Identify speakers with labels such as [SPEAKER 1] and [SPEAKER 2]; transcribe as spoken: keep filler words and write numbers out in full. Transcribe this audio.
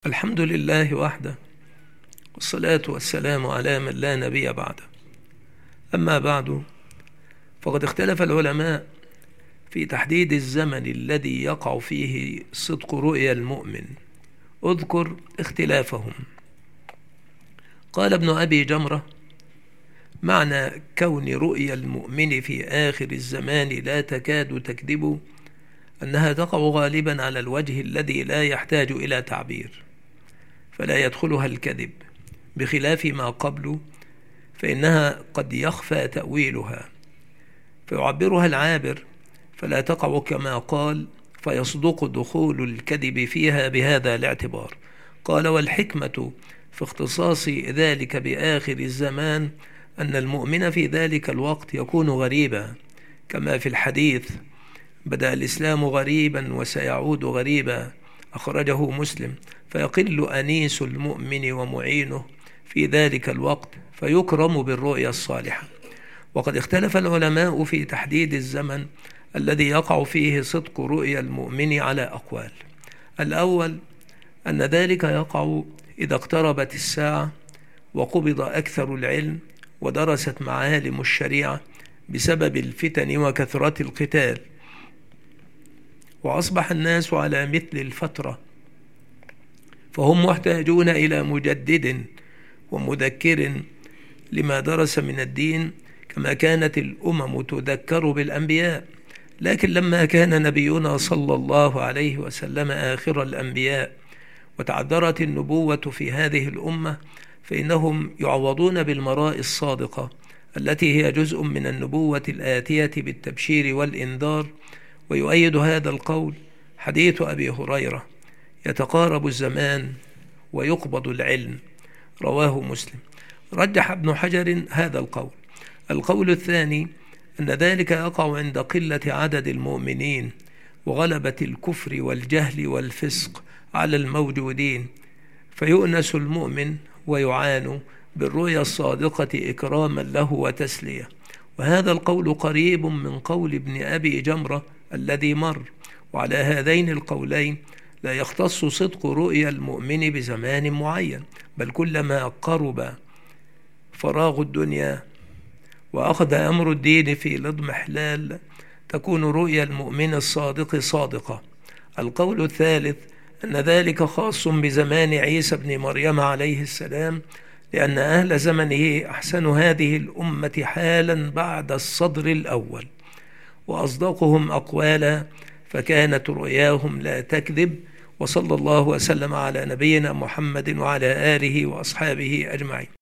[SPEAKER 1] الحمد لله وحده، والصلاة والسلام على من لا نبي بعده. أما بعد، فقد اختلف العلماء في تحديد الزمن الذي يقع فيه صدق رؤيا المؤمن. اذكر اختلافهم. قال ابن أبي جمرة: معنى كون رؤيا المؤمن في آخر الزمان لا تكاد تكذب أنها تقع غالبا على الوجه الذي لا يحتاج إلى تعبير، فلا يدخلها الكذب، بخلاف ما قبل فإنها قد يخفى تأويلها فيعبرها العابر، فلا تقع كما قال، فيصدق دخول الكذب فيها بهذا الاعتبار. قال: والحكمة في اختصاص ذلك بآخر الزمان أن المؤمن في ذلك الوقت يكون غريبا، كما في الحديث: بدأ الإسلام غريبا وسيعود غريبا، أخرجه مسلم. فيقل أنيس المؤمن ومعينه في ذلك الوقت، فيكرم بالرؤيا الصالحة. وقد اختلف العلماء في تحديد الزمن الذي يقع فيه صدق رؤيا المؤمن على أقوال. الأول أن ذلك يقع إذا اقتربت الساعة وقبض أكثر العلم ودرست معالم الشريعة بسبب الفتن وكثرة القتال، وأصبح الناس على مثل الفترة، فهم محتاجون إلى مجدد ومذكر لما درس من الدين، كما كانت الأمم تذكر بالأنبياء. لكن لما كان نبينا صلى الله عليه وسلم آخر الأنبياء وتعذرت النبوة في هذه الأمة، فإنهم يعوضون بالمراء الصادقة التي هي جزء من النبوة الآتية بالتبشير والإنذار. ويؤيد هذا القول حديث أبي هريرة: يتقارب الزمان ويقبض العلم، رواه مسلم. رجح ابن حجر هذا القول. القول الثاني أن ذلك يقع عند قلة عدد المؤمنين وغلبة الكفر والجهل والفسق على الموجودين، فيؤنس المؤمن ويعان بالرؤيا الصادقة إكراما له وتسلية. وهذا القول قريب من قول ابن أبي جمرة الذي مر. وعلى هذين القولين لا يختص صدق رؤيا المؤمن بزمان معين، بل كلما قرب فراغ الدنيا وأخذ أمر الدين في الاضمحلال تكون رؤيا المؤمن الصادق صادقة. القول الثالث أن ذلك خاص بزمان عيسى بن مريم عليه السلام، لأن أهل زمنه أحسن هذه الأمة حالا بعد الصدر الأول وأصدقهم أقوالا، فكانت رؤياهم لا تكذب. وصلى الله وسلم على نبينا محمد وعلى آله وأصحابه أجمعين.